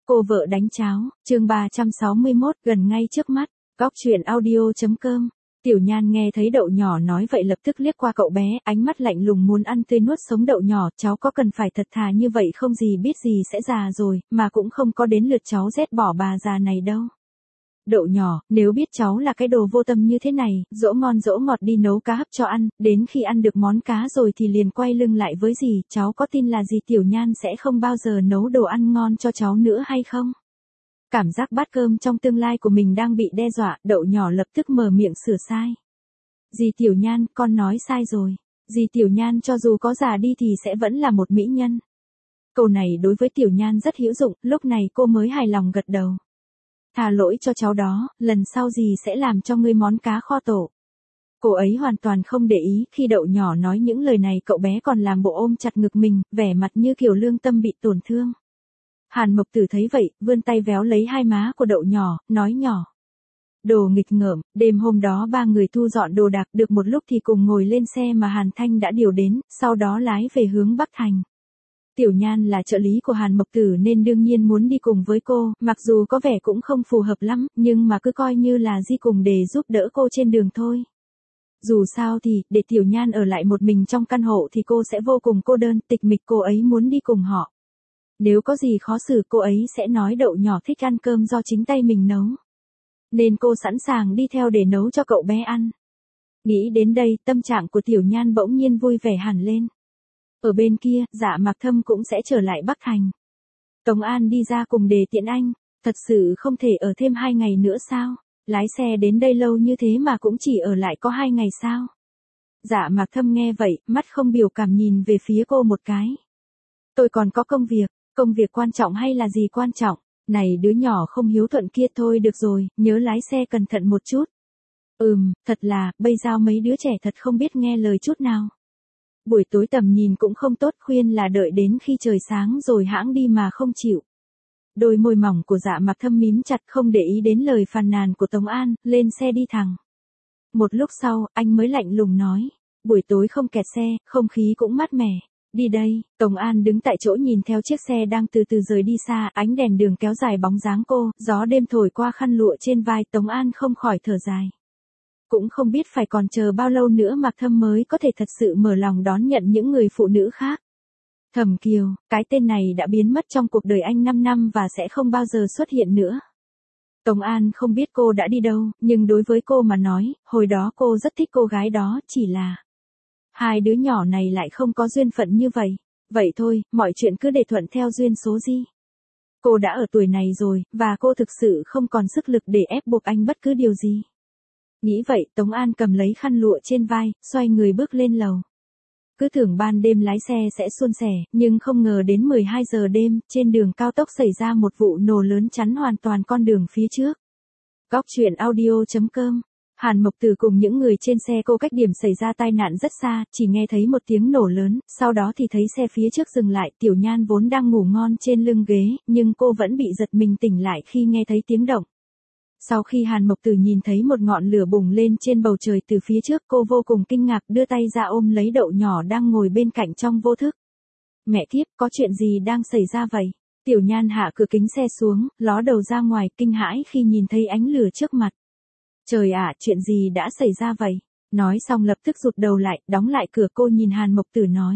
Cô vợ đánh cháo, chương 361, gần ngay trước mắt, góc chuyện audio.com. Tiểu Nhan nghe thấy Đậu Nhỏ nói vậy lập tức liếc qua cậu bé, ánh mắt lạnh lùng muốn ăn tươi nuốt sống Đậu Nhỏ, cháu có cần phải thật thà như vậy không, gì biết gì sẽ già rồi, mà cũng không có đến lượt cháu ghét bỏ bà già này đâu. Đậu Nhỏ, nếu biết cháu là cái đồ vô tâm như thế này, dỗ ngon dỗ ngọt đi nấu cá hấp cho ăn, đến khi ăn được món cá rồi thì liền quay lưng lại với dì, cháu có tin là dì Tiểu Nhan sẽ không bao giờ nấu đồ ăn ngon cho cháu nữa hay không? Cảm giác bát cơm trong tương lai của mình đang bị đe dọa, Đậu Nhỏ lập tức mở miệng sửa sai. Dì Tiểu Nhan, con nói sai rồi. Dì Tiểu Nhan cho dù có già đi thì sẽ vẫn là một mỹ nhân. Câu này đối với Tiểu Nhan rất hữu dụng, lúc này cô mới hài lòng gật đầu. Tha lỗi cho cháu đó, lần sau dì sẽ làm cho ngươi món cá kho tổ. Cô ấy hoàn toàn không để ý, khi Đậu Nhỏ nói những lời này cậu bé còn làm bộ ôm chặt ngực mình, vẻ mặt như kiểu lương tâm bị tổn thương. Hàn Mộc Tử thấy vậy, vươn tay véo lấy hai má của Đậu Nhỏ, nói nhỏ. Đồ nghịch ngợm, đêm hôm đó ba người thu dọn đồ đạc được một lúc thì cùng ngồi lên xe mà Hàn Thanh đã điều đến, sau đó lái về hướng Bắc Thành. Tiểu Nhan là trợ lý của Hàn Mộc Tử nên đương nhiên muốn đi cùng với cô, mặc dù có vẻ cũng không phù hợp lắm, nhưng mà cứ coi như là đi cùng để giúp đỡ cô trên đường thôi. Dù sao thì, để Tiểu Nhan ở lại một mình trong căn hộ thì cô sẽ vô cùng cô đơn, tịch mịch, cô ấy muốn đi cùng họ. Nếu có gì khó xử cô ấy sẽ nói Đậu Nhỏ thích ăn cơm do chính tay mình nấu. Nên cô sẵn sàng đi theo để nấu cho cậu bé ăn. Nghĩ đến đây, tâm trạng của Tiểu Nhan bỗng nhiên vui vẻ hẳn lên. Ở bên kia, Dạ Mạc Thâm cũng sẽ trở lại Bắc Thành. Tống An đi ra cùng Đề Tiễn Anh, thật sự không thể ở thêm 2 ngày nữa sao? Lái xe đến đây lâu như thế mà cũng chỉ ở lại có 2 ngày sao? Dạ Mạc Thâm nghe vậy, mắt không biểu cảm nhìn về phía cô một cái. Tôi còn có công việc quan trọng hay là gì quan trọng? Này đứa nhỏ không hiếu thuận kia, thôi được rồi, nhớ lái xe cẩn thận một chút. Thật là, bây giờ mấy đứa trẻ thật không biết nghe lời chút nào. Buổi tối tầm nhìn cũng không tốt, khuyên là đợi đến khi trời sáng rồi hãng đi mà không chịu. Đôi môi mỏng của Dạ Mạc Thâm mím chặt không để ý đến lời phàn nàn của Tống An, lên xe đi thẳng. Một lúc sau, anh mới lạnh lùng nói, buổi tối không kẹt xe, không khí cũng mát mẻ. Đi đây, Tống An đứng tại chỗ nhìn theo chiếc xe đang từ từ rời đi xa, ánh đèn đường kéo dài bóng dáng cô, gió đêm thổi qua khăn lụa trên vai, Tống An không khỏi thở dài. Cũng không biết phải còn chờ bao lâu nữa Mạc Thâm mới có thể thật sự mở lòng đón nhận những người phụ nữ khác. Thẩm Kiều, cái tên này đã biến mất trong cuộc đời anh 5 năm và sẽ không bao giờ xuất hiện nữa. Tống An không biết cô đã đi đâu, nhưng đối với cô mà nói, hồi đó cô rất thích cô gái đó, chỉ là hai đứa nhỏ này lại không có duyên phận như vậy. Vậy thôi, mọi chuyện cứ để thuận theo duyên số gì. Cô đã ở tuổi này rồi, và cô thực sự không còn sức lực để ép buộc anh bất cứ điều gì. Nghĩ vậy, Tống An cầm lấy khăn lụa trên vai, xoay người bước lên lầu. Cứ tưởng ban đêm lái xe sẽ suôn sẻ, nhưng không ngờ đến 12 giờ đêm, trên đường cao tốc xảy ra một vụ nổ lớn chắn hoàn toàn con đường phía trước. Góc chuyện audio.com. Hàn Mộc Tử cùng những người trên xe cô cách điểm xảy ra tai nạn rất xa, chỉ nghe thấy một tiếng nổ lớn, sau đó thì thấy xe phía trước dừng lại, Tiểu Nhan vốn đang ngủ ngon trên lưng ghế, nhưng cô vẫn bị giật mình tỉnh lại khi nghe thấy tiếng động. Sau khi Hàn Mộc Tử nhìn thấy một ngọn lửa bùng lên trên bầu trời từ phía trước, cô vô cùng kinh ngạc, đưa tay ra ôm lấy Đậu Nhỏ đang ngồi bên cạnh trong vô thức. Mẹ kiếp, có chuyện gì đang xảy ra vậy? Tiểu Nhan hạ cửa kính xe xuống, ló đầu ra ngoài, kinh hãi khi nhìn thấy ánh lửa trước mặt. Trời ạ, chuyện gì đã xảy ra vậy? Nói xong lập tức rụt đầu lại, đóng lại cửa, cô nhìn Hàn Mộc Tử nói.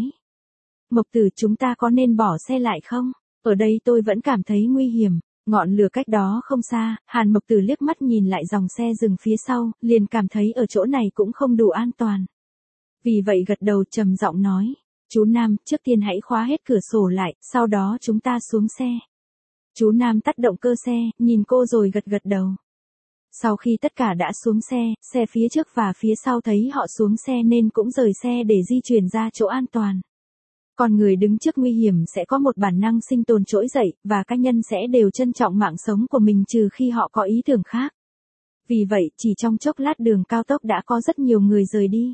Mộc Tử, chúng ta có nên bỏ xe lại không? Ở đây tôi vẫn cảm thấy nguy hiểm. Ngọn lửa cách đó không xa, Hàn Mộc Tử liếc mắt nhìn lại dòng xe dừng phía sau, liền cảm thấy ở chỗ này cũng không đủ an toàn. Vì vậy gật đầu trầm giọng nói. Chú Nam, trước tiên hãy khóa hết cửa sổ lại, sau đó chúng ta xuống xe. Chú Nam tắt động cơ xe, nhìn cô rồi gật gật đầu. Sau khi tất cả đã xuống xe phía trước và phía sau thấy họ xuống xe nên cũng rời xe để di chuyển ra chỗ an toàn. Con người đứng trước nguy hiểm sẽ có một bản năng sinh tồn trỗi dậy, và cá nhân sẽ đều trân trọng mạng sống của mình trừ khi họ có ý tưởng khác. Vì vậy, chỉ trong chốc lát đường cao tốc đã có rất nhiều người rời đi.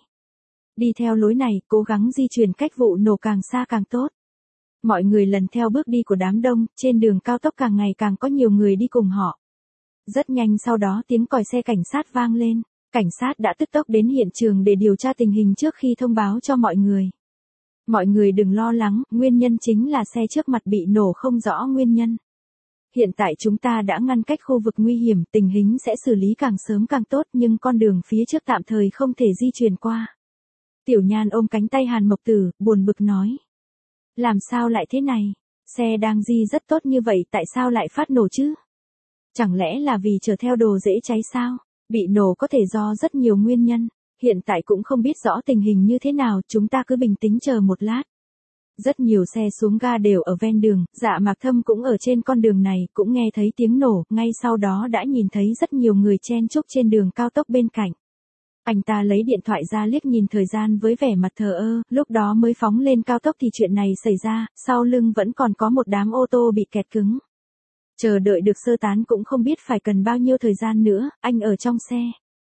Đi theo lối này, cố gắng di chuyển cách vụ nổ càng xa càng tốt. Mọi người lần theo bước đi của đám đông, trên đường cao tốc càng ngày càng có nhiều người đi cùng họ. Rất nhanh sau đó tiếng còi xe cảnh sát vang lên. Cảnh sát đã tức tốc đến hiện trường để điều tra tình hình trước khi thông báo cho mọi người. Mọi người đừng lo lắng, nguyên nhân chính là xe trước mặt bị nổ không rõ nguyên nhân. hiện tại chúng ta đã ngăn cách khu vực nguy hiểm, tình hình sẽ xử lý càng sớm càng tốt nhưng con đường phía trước tạm thời không thể di chuyển qua. Tiểu Nhan ôm cánh tay Hàn Mộc Tử, buồn bực nói. Làm sao lại thế này? Xe đang di rất tốt như vậy tại sao lại phát nổ chứ? Chẳng lẽ là vì chở theo đồ dễ cháy sao? Bị nổ có thể do rất nhiều nguyên nhân. Hiện tại cũng không biết rõ tình hình như thế nào, chúng ta cứ bình tĩnh chờ một lát. Rất nhiều xe xuống ga đều ở ven đường, Dạ Mạc Thâm cũng ở trên con đường này, cũng nghe thấy tiếng nổ, ngay sau đó đã nhìn thấy rất nhiều người chen chúc trên đường cao tốc bên cạnh. Anh ta lấy điện thoại ra liếc nhìn thời gian với vẻ mặt thờ ơ, lúc đó mới phóng lên cao tốc thì chuyện này xảy ra, sau lưng vẫn còn có một đám ô tô bị kẹt cứng. Chờ đợi được sơ tán cũng không biết phải cần bao nhiêu thời gian nữa, anh ở trong xe.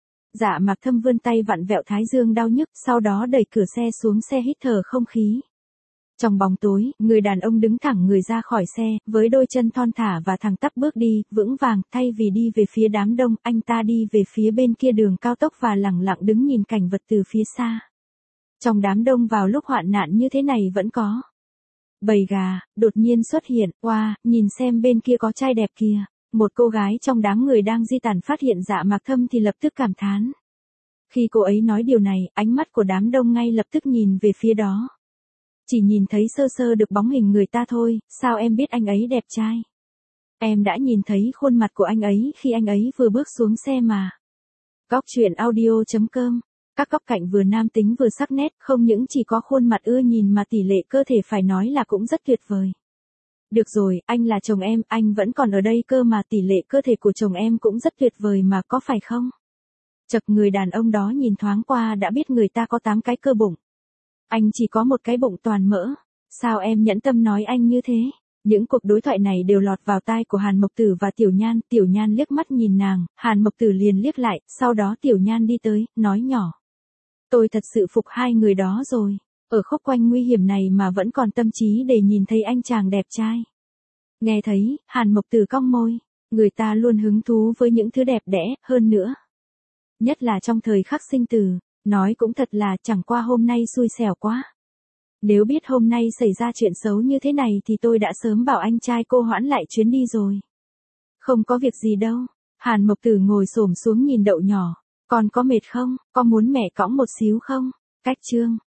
Dạ Mạc Thâm vươn tay vặn vẹo thái dương đau nhức, sau đó đẩy cửa xe xuống xe hít thở không khí. Trong bóng tối, người đàn ông đứng thẳng người ra khỏi xe, với đôi chân thon thả và thẳng tắp bước đi, vững vàng, thay vì đi về phía đám đông, anh ta đi về phía bên kia đường cao tốc và lẳng lặng đứng nhìn cảnh vật từ phía xa. Trong đám đông vào lúc hoạn nạn như thế này vẫn có bầy gà, đột nhiên xuất hiện, wow, nhìn xem bên kia có trai đẹp kìa. Một cô gái trong đám người đang di tản phát hiện Dạ Mạc Thâm thì lập tức cảm thán. Khi cô ấy nói điều này, ánh mắt của đám đông ngay lập tức nhìn về phía đó. Chỉ nhìn thấy sơ sơ được bóng hình người ta thôi, sao em biết anh ấy đẹp trai? Em đã nhìn thấy khuôn mặt của anh ấy khi anh ấy vừa bước xuống xe mà. Góc truyện audio.com. Các góc cạnh vừa nam tính vừa sắc nét, không những chỉ có khuôn mặt ưa nhìn mà tỷ lệ cơ thể phải nói là cũng rất tuyệt vời. Được rồi, anh là chồng em, anh vẫn còn ở đây cơ mà tỷ lệ cơ thể của chồng em cũng rất tuyệt vời mà có phải không? Chật, người đàn ông đó nhìn thoáng qua đã biết người ta có 8 cái cơ bụng. Anh chỉ có một cái bụng toàn mỡ. Sao em nhẫn tâm nói anh như thế? Những cuộc đối thoại này đều lọt vào tai của Hàn Mộc Tử và Tiểu Nhan liếc mắt nhìn nàng, Hàn Mộc Tử liền liếc lại, sau đó Tiểu Nhan đi tới, nói nhỏ. Tôi thật sự phục hai người đó rồi. Ở khúc quanh nguy hiểm này mà vẫn còn tâm trí để nhìn thấy anh chàng đẹp trai. Nghe thấy, Hàn Mộc Tử cong môi. Người ta luôn hứng thú với những thứ đẹp đẽ, hơn nữa. Nhất là trong thời khắc sinh tử. Nói cũng thật là chẳng qua hôm nay xui xẻo quá. Nếu biết hôm nay xảy ra chuyện xấu như thế này thì tôi đã sớm bảo anh trai cô hoãn lại chuyến đi rồi. Không có việc gì đâu. Hàn Mộc Tử ngồi xổm xuống nhìn đậu nhỏ. Con có mệt không? Có muốn mẹ cõng một xíu không? Cách chương.